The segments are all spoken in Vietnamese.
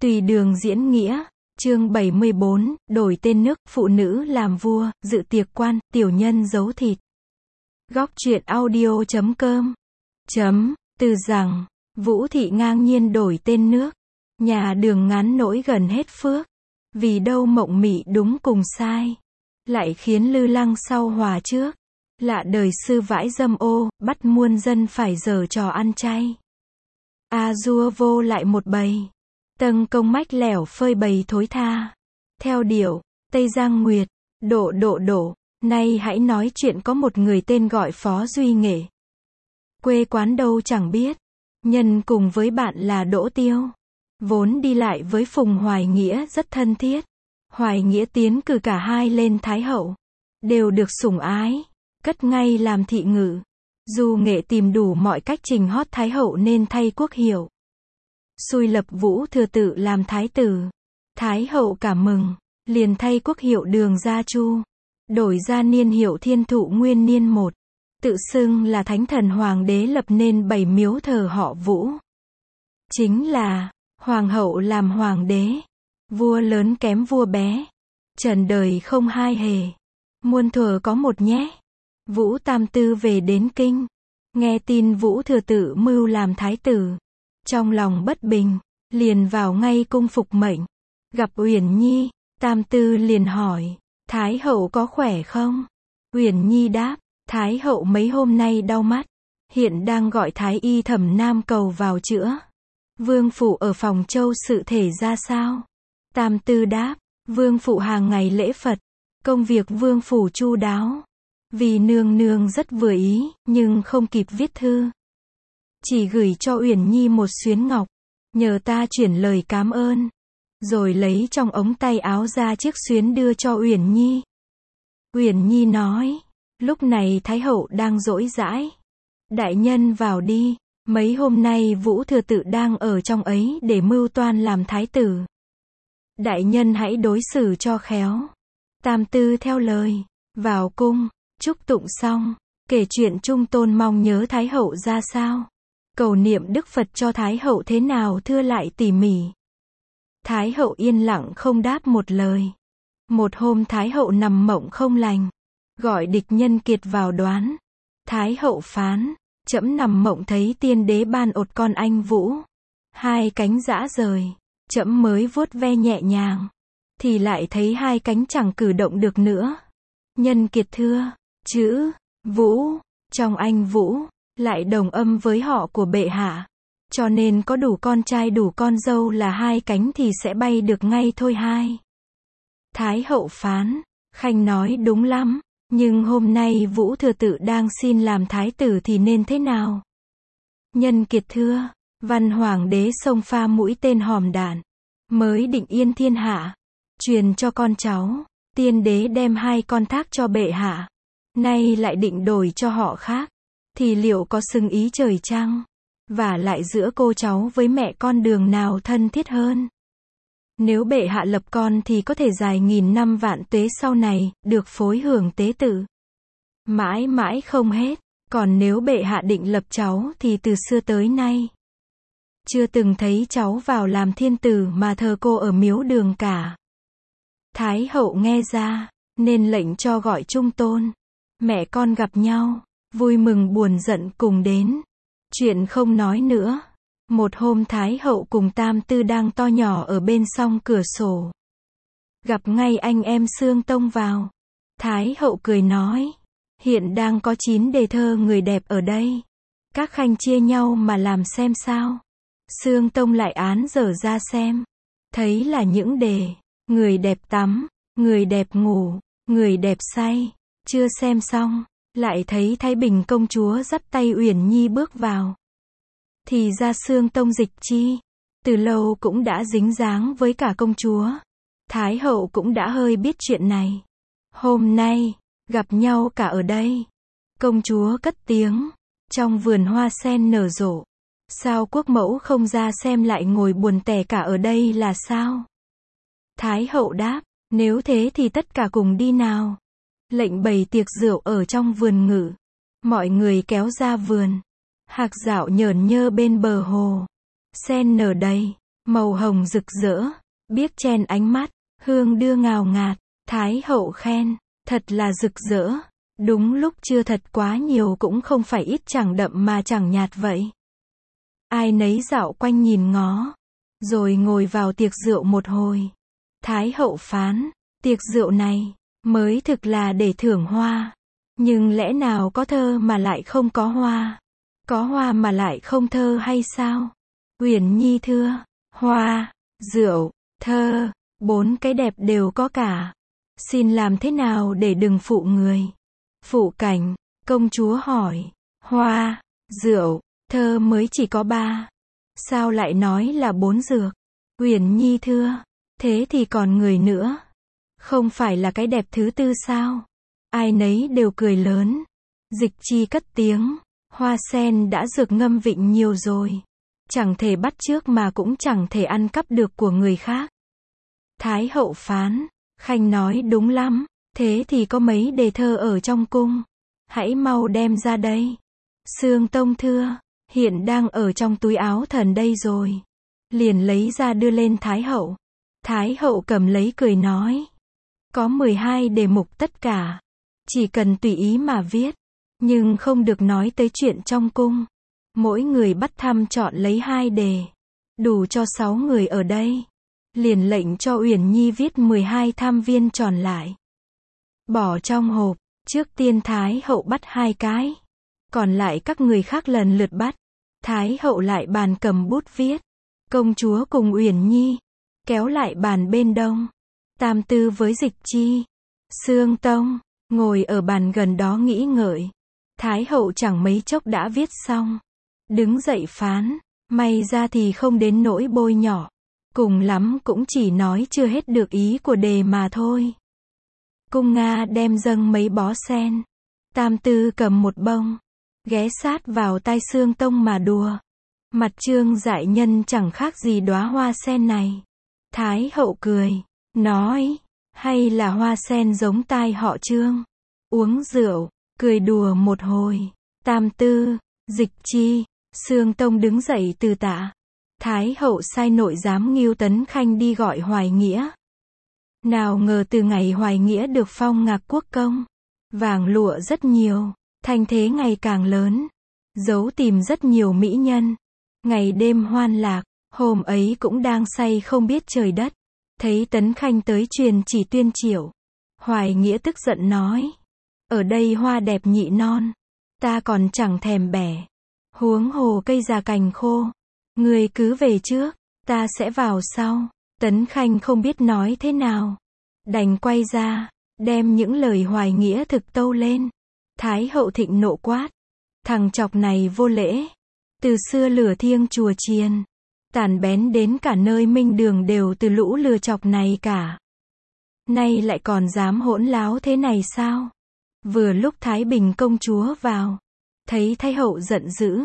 Tùy đường diễn nghĩa, chương 74, đổi tên nước, phụ nữ làm vua, dự tiệc quan, tiểu nhân giấu thịt. Góc truyện audio.com. Từ rằng, Vũ thị ngang nhiên đổi tên nước. Nhà Đường ngán nỗi gần hết phước. Vì đâu mộng mị đúng cùng sai. Lại khiến Lư Lăng sau hòa trước. Lạ đời sư vãi dâm ô, bắt muôn dân phải giở trò ăn chay. A dua vô lại một bầy. Tâng công mách lẻo phơi bầy thối tha. Theo điệu, Tây Giang Nguyệt, đổ, nay hãy nói chuyện có một người tên gọi Phó Duy Nghệ. Quê quán đâu chẳng biết. Nhân cùng với bạn là Đỗ Tiêu. Vốn đi lại với Phùng Hoài Nghĩa rất thân thiết. Hoài Nghĩa tiến cử cả hai lên Thái Hậu. Đều được sủng ái. Cất ngay làm thị ngự. Du Nghệ tìm đủ mọi cách trình hót Thái Hậu nên thay quốc hiệu. Xui lập Vũ Thừa Tự làm Thái tử. Thái Hậu cảm mừng. Liền thay quốc hiệu Đường Gia Chu. Đổi ra niên hiệu Thiên Thụ Nguyên Niên 1. Tự xưng là Thánh Thần Hoàng đế lập nên 7 miếu thờ họ Vũ. Chính là, Hoàng hậu làm Hoàng đế. Vua lớn kém vua bé. Trần đời không hai hề. Muôn thuở có một nhé. Vũ Tam Tư về đến kinh. Nghe tin Vũ Thừa Tự mưu làm thái tử. Trong lòng bất bình, liền vào ngay cung phục mệnh. Gặp Uyển Nhi, Tam Tư liền hỏi, Thái hậu có khỏe không? Uyển Nhi đáp, Thái hậu mấy hôm nay đau mắt. Hiện đang gọi Thái y Thẩm Nam cầu vào chữa. Vương phủ ở phòng châu sự thể ra sao? Tam Tư đáp, vương phụ hàng ngày lễ Phật. Công việc vương phủ chu đáo. Vì nương nương rất vừa ý, nhưng không kịp viết thư. Chỉ gửi cho Uyển Nhi một xuyến ngọc. Nhờ ta chuyển lời cảm ơn. Rồi lấy trong ống tay áo ra chiếc xuyến đưa cho Uyển Nhi. Uyển Nhi nói, lúc này Thái hậu đang rỗi rãi. Đại nhân vào đi, mấy hôm nay Vũ Thừa Tự đang ở trong ấy để mưu toan làm thái tử. Đại nhân hãy đối xử cho khéo. Tam Tư theo lời, vào cung, chúc tụng xong, kể chuyện trung tôn mong nhớ Thái hậu ra sao. Cầu niệm Đức Phật cho Thái hậu thế nào thưa lại tỉ mỉ. Thái hậu yên lặng không đáp một lời. Một hôm Thái hậu nằm mộng không lành. Gọi địch Nhân Kiệt vào đoán. Thái hậu phán, trẫm nằm mộng thấy tiên đế ban ột con anh Vũ. Hai cánh giã rời. Trẫm mới vuốt ve nhẹ nhàng. Thì lại thấy hai cánh chẳng cử động được nữa. Nhân Kiệt thưa, chữ Vũ, trong anh Vũ, lại đồng âm với họ của bệ hạ. Cho nên có đủ con trai đủ con dâu là hai cánh thì sẽ bay được ngay thôi hai. Thái hậu phán, Khanh nói đúng lắm, nhưng hôm nay Vũ Thừa Tự đang xin làm thái tử thì nên thế nào? Nhân Kiệt thưa, văn hoàng đế xông pha mũi tên hòm đạn, mới định yên thiên hạ, truyền cho con cháu, tiên đế đem hai con thác cho bệ hạ, nay lại định đổi cho họ khác, thì liệu có xưng ý trời chăng? Và lại giữa cô cháu với mẹ con đường nào thân thiết hơn? Nếu bệ hạ lập con thì có thể dài nghìn năm vạn tuế sau này, được phối hưởng tế tự. Mãi mãi không hết, còn nếu bệ hạ định lập cháu thì từ xưa tới nay. Chưa từng thấy cháu vào làm thiên tử mà thờ cô ở miếu Đường cả. Thái hậu nghe ra, nên lệnh cho gọi trung tôn. Mẹ con gặp nhau, vui mừng buồn giận cùng đến. Chuyện không nói nữa. Một hôm Thái hậu cùng Tam Tư đang to nhỏ ở bên song cửa sổ. Gặp ngay anh em Sương Tông vào. Thái hậu cười nói, hiện đang có 9 đề thơ người đẹp ở đây. Các khanh chia nhau mà làm xem sao. Sương Tông lại án dở ra xem. Thấy là những đề, người đẹp tắm, người đẹp ngủ, người đẹp say. Chưa xem xong, lại thấy Thái Bình công chúa dắt tay Uyển Nhi bước vào. Thì ra Sương Tông Dịch Chi, từ lâu cũng đã dính dáng với cả công chúa. Thái hậu cũng đã hơi biết chuyện này. Hôm nay, gặp nhau cả ở đây. Công chúa cất tiếng, trong vườn hoa sen nở rộ. Sao quốc mẫu không ra xem lại ngồi buồn tẻ cả ở đây là sao? Thái hậu đáp, nếu thế thì tất cả cùng đi nào. Lệnh bày tiệc rượu ở trong vườn ngự. Mọi người kéo ra vườn. Hạc dạo nhởn nhơ bên bờ hồ. Sen nở đầy. màu hồng rực rỡ, biếc chen ánh mắt, hương đưa ngào ngạt, Thái hậu khen, thật là rực rỡ, đúng lúc chưa thật quá nhiều cũng không phải ít chẳng đậm mà chẳng nhạt vậy. Ai nấy dạo quanh nhìn ngó, rồi ngồi vào tiệc rượu một hồi. Thái hậu phán, tiệc rượu này, mới thực là để thưởng hoa. Nhưng lẽ nào có thơ mà lại không có hoa? Có hoa mà lại không thơ hay sao? Uyển Nhi thưa, hoa, rượu, thơ, 4 cái đẹp đều có cả. Xin làm thế nào để đừng phụ người? Phụ cảnh, công chúa hỏi, hoa, rượu, thơ mới chỉ có 3. Sao lại nói là 4 dược? Uyển Nhi thưa, thế thì còn người nữa. Không phải là cái đẹp thứ 4 sao? Ai nấy đều cười lớn. Dịch Chi cất tiếng, hoa sen đã dược ngâm vịnh nhiều rồi. Chẳng thể bắt chước mà cũng chẳng thể ăn cắp được của người khác. Thái hậu phán, Khanh nói đúng lắm, thế thì có mấy đề thơ ở trong cung. Hãy mau đem ra đây. Sương Tông thưa, hiện đang ở trong túi áo thần đây rồi. Liền lấy ra đưa lên Thái hậu. Thái hậu cầm lấy cười nói, có 12 đề mục tất cả. Chỉ cần tùy ý mà viết, nhưng không được nói tới chuyện trong cung. Mỗi người bắt thăm chọn lấy 2 đề, đủ cho 6 người ở đây. Liền lệnh cho Uyển Nhi viết 12 tham viên tròn lại. Bỏ trong hộp, trước tiên Thái hậu bắt 2 cái. Còn lại các người khác lần lượt bắt. Thái hậu lại bàn cầm bút viết. Công chúa cùng Uyển Nhi, kéo lại bàn bên đông. Tam Tư với Dịch Chi, Sương Tông, ngồi ở bàn gần đó nghĩ ngợi. Thái hậu chẳng mấy chốc đã viết xong. Đứng dậy phán, may ra thì không đến nỗi bôi nhỏ. Cùng lắm cũng chỉ nói chưa hết được ý của đề mà thôi. Cung Nga đem dâng mấy bó sen. Tam Tư cầm một bông, ghé sát vào tai Sương Tông mà đùa. Mặt Trương Dại Nhân chẳng khác gì đóa hoa sen này. Thái hậu cười, nói, hay là hoa sen giống tai họ Trương. Uống rượu, cười đùa một hồi. Tam Tư, Dịch Chi, Sương Tông đứng dậy từ tạ. Thái hậu sai nội giám Ngưu Tấn Khanh đi gọi Hoài Nghĩa. Nào ngờ từ ngày Hoài Nghĩa được phong Ngạc Quốc công, vàng lụa rất nhiều, thanh thế ngày càng lớn, giấu tìm rất nhiều mỹ nhân, ngày đêm hoan lạc. Hôm ấy cũng đang say không biết trời đất, thấy Tấn Khanh tới truyền chỉ tuyên triệu. Hoài Nghĩa tức giận nói, ở đây hoa đẹp nhị non, ta còn chẳng thèm bẻ, huống hồ cây già cành khô. Người cứ về trước, ta sẽ vào sau. Tấn Khanh không biết nói thế nào, đành quay ra, đem những lời Hoài Nghĩa thực tâu lên. Thái hậu thịnh nộ quát, thằng chọc này vô lễ. Từ xưa lửa thiêng chùa chiền, tàn bén đến cả nơi minh đường đều từ lũ lừa chọc này cả. Nay lại còn dám hỗn láo thế này sao? Vừa lúc Thái Bình công chúa vào, thấy Thái hậu giận dữ,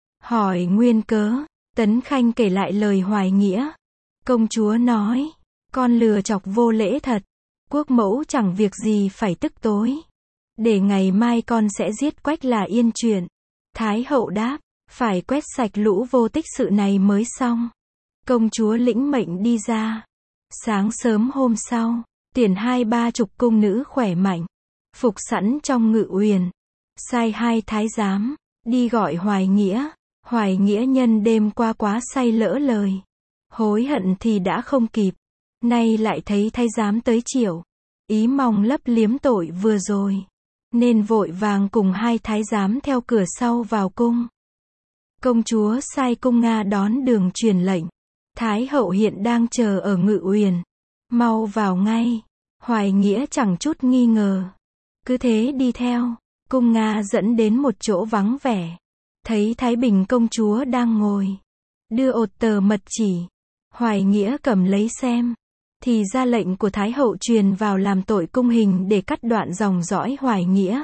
hỏi nguyên cớ. Tấn Khanh kể lại lời Hoài Nghĩa. Công chúa nói, con lừa chọc vô lễ thật. Quốc mẫu chẳng việc gì phải tức tối. Để ngày mai con sẽ giết Quách là yên chuyện. Thái hậu đáp, phải quét sạch lũ vô tích sự này mới xong. Công chúa lĩnh mệnh đi ra. Sáng sớm hôm sau, tuyển 20-30 cung nữ khỏe mạnh, phục sẵn trong ngự uyển. Sai 2 thái giám, đi gọi Hoài Nghĩa. Hoài Nghĩa nhân đêm qua quá say lỡ lời. Hối hận thì đã không kịp. Nay lại thấy thái giám tới triệu. Ý mong lấp liếm tội vừa rồi. Nên vội vàng cùng 2 thái giám theo cửa sau vào cung. Công chúa sai Cung Nga đón đường truyền lệnh. Thái hậu hiện đang chờ ở ngự uyển. Mau vào ngay. Hoài Nghĩa chẳng chút nghi ngờ. Cứ thế đi theo. Cung Nga dẫn đến một chỗ vắng vẻ. Thấy Thái Bình công chúa đang ngồi. Đưa ột tờ mật chỉ. Hoài Nghĩa cầm lấy xem. Thì ra lệnh của Thái hậu truyền vào làm tội cung hình để cắt đoạn dòng dõi Hoài Nghĩa.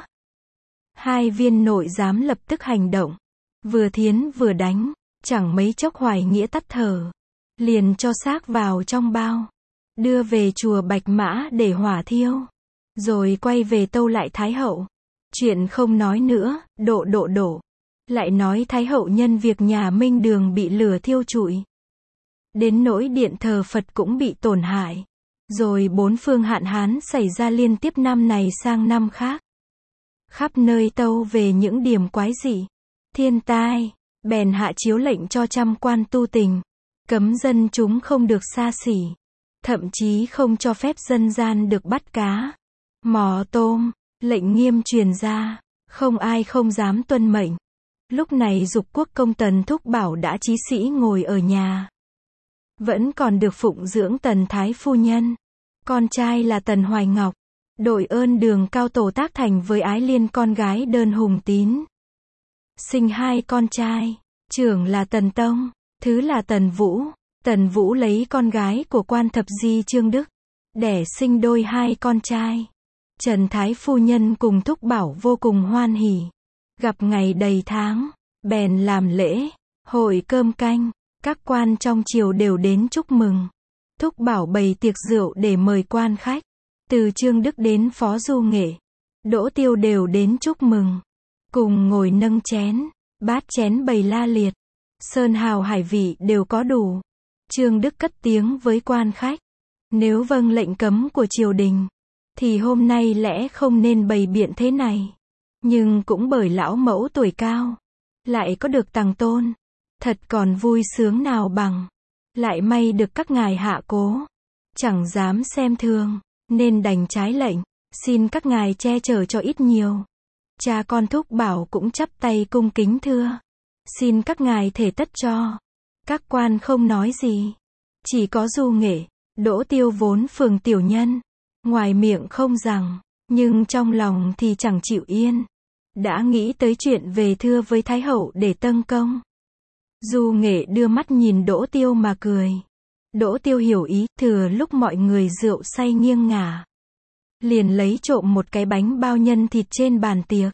2 viên nội giám lập tức hành động. Vừa thiến vừa đánh. Chẳng mấy chốc Hoài Nghĩa tắt thở. Liền cho xác vào trong bao. Đưa về chùa Bạch Mã để hỏa thiêu. Rồi quay về tâu lại Thái hậu. Chuyện không nói nữa, đổ. Lại nói Thái hậu nhân việc nhà Minh Đường bị lửa thiêu trụi. Đến nỗi điện thờ Phật cũng bị tổn hại. Rồi bốn phương hạn hán xảy ra liên tiếp năm này sang năm khác. Khắp nơi tâu về những điểm quái dị, thiên tai, bèn hạ chiếu lệnh cho trăm quan tu tình, cấm dân chúng không được xa xỉ, thậm chí không cho phép dân gian được bắt cá, mò tôm, lệnh nghiêm truyền ra, không ai không dám tuân mệnh. Lúc này Dục Quốc công Tần Thúc Bảo đã chí sĩ ngồi ở nhà. Vẫn còn được phụng dưỡng Tần Thái Phu Nhân. Con trai là Tần Hoài Ngọc. Đội ơn Đường Cao Tổ tác thành với Ái Liên con gái Đơn Hùng Tín. Sinh hai con trai. Trưởng là Tần Tông, thứ là Tần Vũ. Tần Vũ lấy con gái của quan thập di Trương Đức, đẻ sinh đôi hai con trai. Trần Thái Phu Nhân cùng Thúc Bảo vô cùng hoan hỉ. Gặp ngày đầy tháng, bèn làm lễ, hội cơm canh, các quan trong triều đều đến chúc mừng. Thúc Bảo bày tiệc rượu để mời quan khách, từ Trương Đức đến Phó Du Nghệ, Đỗ Tiêu đều đến chúc mừng. Cùng ngồi nâng chén, bát chén bày la liệt, sơn hào hải vị đều có đủ. Trương Đức cất tiếng với quan khách, nếu vâng lệnh cấm của triều đình, thì hôm nay lẽ không nên bày biện thế này. Nhưng cũng bởi lão mẫu tuổi cao, lại có được tằng tôn, thật còn vui sướng nào bằng. Lại may được các ngài hạ cố, chẳng dám xem thường, nên đành trái lệnh, xin các ngài che chở cho ít nhiều. Cha con Thúc Bảo cũng chắp tay cung kính thưa, xin các ngài thể tất cho. Các quan không nói gì, chỉ có Du Nghệ, Đỗ Tiêu vốn phường tiểu nhân, ngoài miệng không rằng, nhưng trong lòng thì chẳng chịu yên. Đã nghĩ tới chuyện về thưa với Thái Hậu để tâng công. Du Nghệ đưa mắt nhìn Đỗ Tiêu mà cười. Đỗ Tiêu hiểu ý, thừa lúc mọi người rượu say nghiêng ngả, liền lấy trộm một cái bánh bao nhân thịt trên bàn tiệc,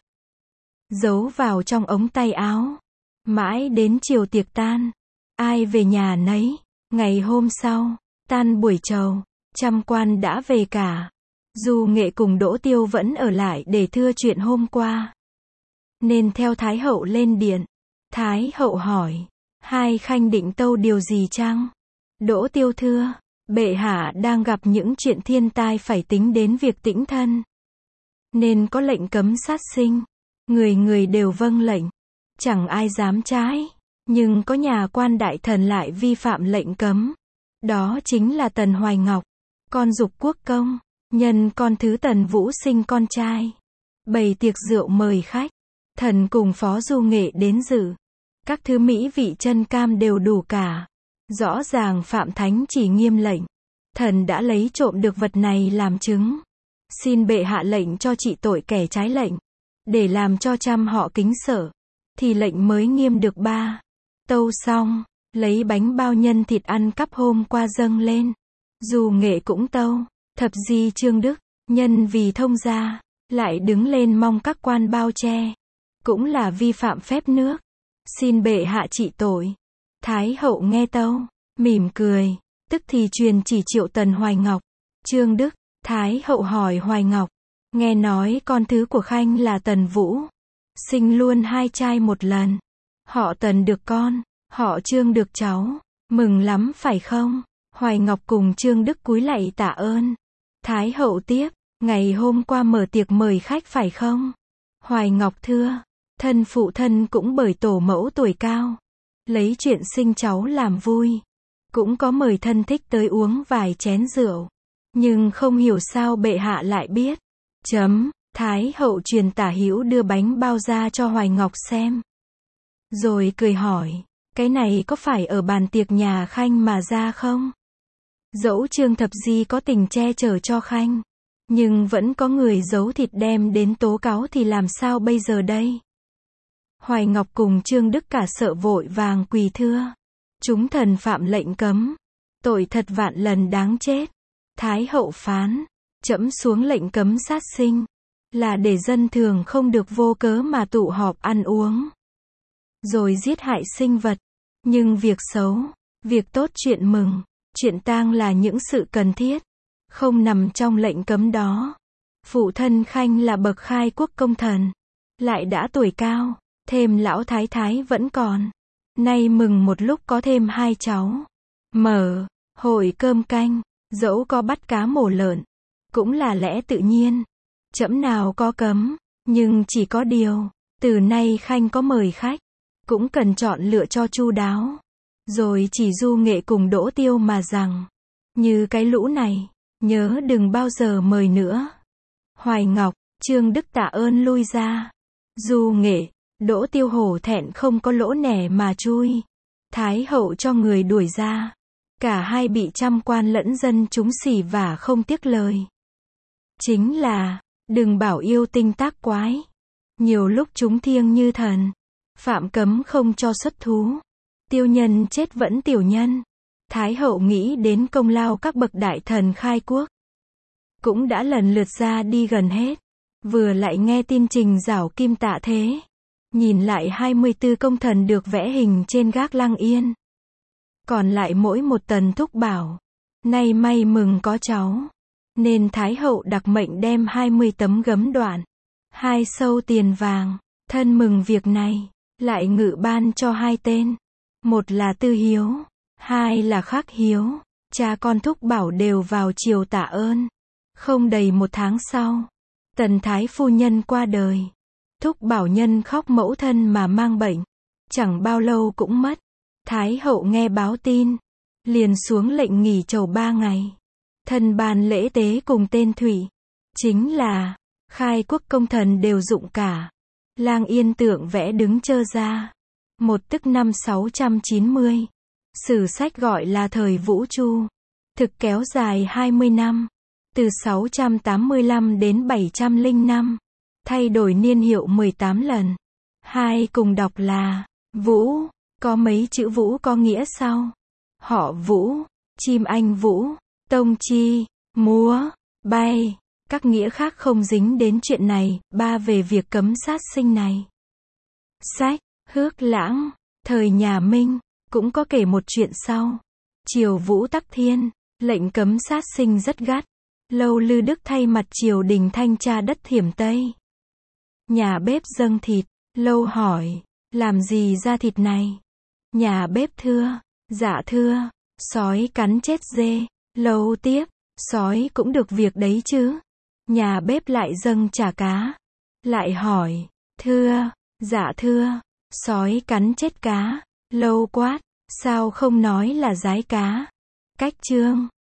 giấu vào trong ống tay áo. Mãi đến chiều tiệc tan, ai về nhà nấy. Ngày hôm sau, tan buổi trầu, trăm quan đã về cả. Du Nghệ cùng Đỗ Tiêu vẫn ở lại để thưa chuyện hôm qua, nên theo Thái Hậu lên điện. Thái Hậu hỏi, hai khanh định tâu điều gì chăng? Đỗ Tiêu thưa, bệ hạ đang gặp những chuyện thiên tai phải tính đến việc tĩnh thân, nên có lệnh cấm sát sinh. Người người đều vâng lệnh, chẳng ai dám trái. Nhưng có nhà quan đại thần lại vi phạm lệnh cấm. Đó chính là Tần Hoài Ngọc, con Dục Quốc công, nhân con thứ Tần Vũ sinh con trai. Bày tiệc rượu mời khách, thần cùng Phó Du Nghệ đến dự. Các thứ mỹ vị chân cam đều đủ cả. Rõ ràng phạm thánh chỉ nghiêm lệnh. Thần đã lấy trộm được vật này làm chứng. Xin bệ hạ lệnh cho trị tội kẻ trái lệnh, để làm cho trăm họ kính sợ, thì lệnh mới nghiêm được ba. Tâu xong, lấy bánh bao nhân thịt ăn cắp hôm qua dâng lên. Du Nghệ cũng tâu, thập di Trương Đức, nhân vì thông gia, lại đứng lên mong các quan bao che, cũng là vi phạm phép nước. Xin bệ hạ trị tội. Thái Hậu nghe tâu, mỉm cười, tức thì truyền chỉ triệu Tần Hoài Ngọc, Trương Đức. Thái Hậu hỏi Hoài Ngọc, nghe nói con thứ của khanh là Tần Vũ, sinh luôn hai trai một lần. Họ Tần được con, họ Trương được cháu, mừng lắm phải không? Hoài Ngọc cùng Trương Đức cúi lạy tạ ơn. Thái Hậu tiếp, ngày hôm qua mở tiệc mời khách phải không? Hoài Ngọc thưa, thân phụ thân cũng bởi tổ mẫu tuổi cao, lấy chuyện sinh cháu làm vui, cũng có mời thân thích tới uống vài chén rượu, nhưng không hiểu sao bệ hạ lại biết. Thái Hậu truyền Tả Hữu đưa bánh bao ra cho Hoài Ngọc xem, rồi cười hỏi, cái này có phải ở bàn tiệc nhà khanh mà ra không? Dẫu Trương Thập Di có tình che chở cho khanh, nhưng vẫn có người giấu thịt đem đến tố cáo thì làm sao bây giờ đây? Hoài Ngọc cùng Trương Đức cả sợ vội vàng quỳ thưa, chúng thần phạm lệnh cấm, tội thật vạn lần đáng chết. Thái Hậu phán, trẫm xuống lệnh cấm sát sinh, là để dân thường không được vô cớ mà tụ họp ăn uống, rồi giết hại sinh vật. Nhưng việc xấu, việc tốt, chuyện mừng, chuyện tang là những sự cần thiết, không nằm trong lệnh cấm đó. Phụ thân khanh là bậc khai quốc công thần, lại đã tuổi cao, thêm lão thái thái vẫn còn. Nay mừng một lúc có thêm hai cháu, mở hội cơm canh, dẫu có bắt cá mổ lợn, cũng là lẽ tự nhiên. Trẫm nào có cấm, nhưng chỉ có điều, từ nay khanh có mời khách, cũng cần chọn lựa cho chu đáo. Rồi chỉ Du Nghệ cùng Đỗ Tiêu mà rằng, như cái lũ này, nhớ đừng bao giờ mời nữa. Hoài Ngọc, Trương Đức tạ ơn lui ra. Du Nghệ, Đỗ Tiêu hổ thẹn không có lỗ nẻ mà chui. Thái hậu cho người đuổi ra. Cả hai bị trăm quan lẫn dân chúng xỉ vả không tiếc lời. Chính là, đừng bảo yêu tinh tác quái. Nhiều lúc chúng thiêng như thần. Phạm cấm không cho xuất thú. Tiêu nhân chết vẫn tiểu nhân. Thái hậu nghĩ đến công lao các bậc đại thần khai quốc. Cũng đã lần lượt ra đi gần hết. Vừa lại nghe tin Trình Giảo Kim tạ thế. Nhìn lại 24 công thần được vẽ hình trên gác Lăng Yên. Còn lại mỗi một Tần Thúc bảo. Nay may mừng có cháu. Nên Thái hậu đặc mệnh đem 20 tấm gấm đoạn. 2 sâu tiền vàng. Thân mừng việc này. Lại ngự ban cho 2 tên. Một là Tư Hiếu. 2 là Khắc Hiếu. Cha con Thúc Bảo đều vào triều tạ ơn. Không đầy 1 tháng sau. Tần Thái phu nhân qua đời. Thúc Bảo nhân khóc mẫu thân mà mang bệnh. Chẳng bao lâu cũng mất. Thái hậu nghe báo tin. Liền xuống lệnh nghỉ trầu 3 ngày. Thân ban lễ tế cùng tên Thủy. Chính là, khai quốc công thần đều dụng cả. Lang Yên tượng vẽ đứng chơ ra. Một tức năm 690. Sử sách gọi là thời Vũ Chu. Thực kéo dài 20 năm. Từ 685 đến 705. Thay đổi niên hiệu 18 lần. Hai cùng đọc là Vũ. Có mấy chữ Vũ có nghĩa sau. Họ Vũ, chim anh Vũ, tông chi, múa, bay. Các nghĩa khác không dính đến chuyện này. 3 về việc cấm sát sinh này. Sách, Hước Lãng, thời nhà Minh, cũng có kể một chuyện sau. Triều Vũ Tắc Thiên, lệnh cấm sát sinh rất gắt. Lâu Lư Đức thay mặt triều đình thanh tra đất Thiểm Tây. Nhà bếp dâng thịt, Lâu hỏi, làm gì ra thịt này? Nhà bếp thưa, dạ thưa, sói cắn chết dê. Lâu tiếp, sói cũng được việc đấy chứ. Nhà bếp lại dâng chả cá. Lại hỏi, thưa, dạ thưa, sói cắn chết cá. Lâu quát, sao không nói là giái cá? Cách chương.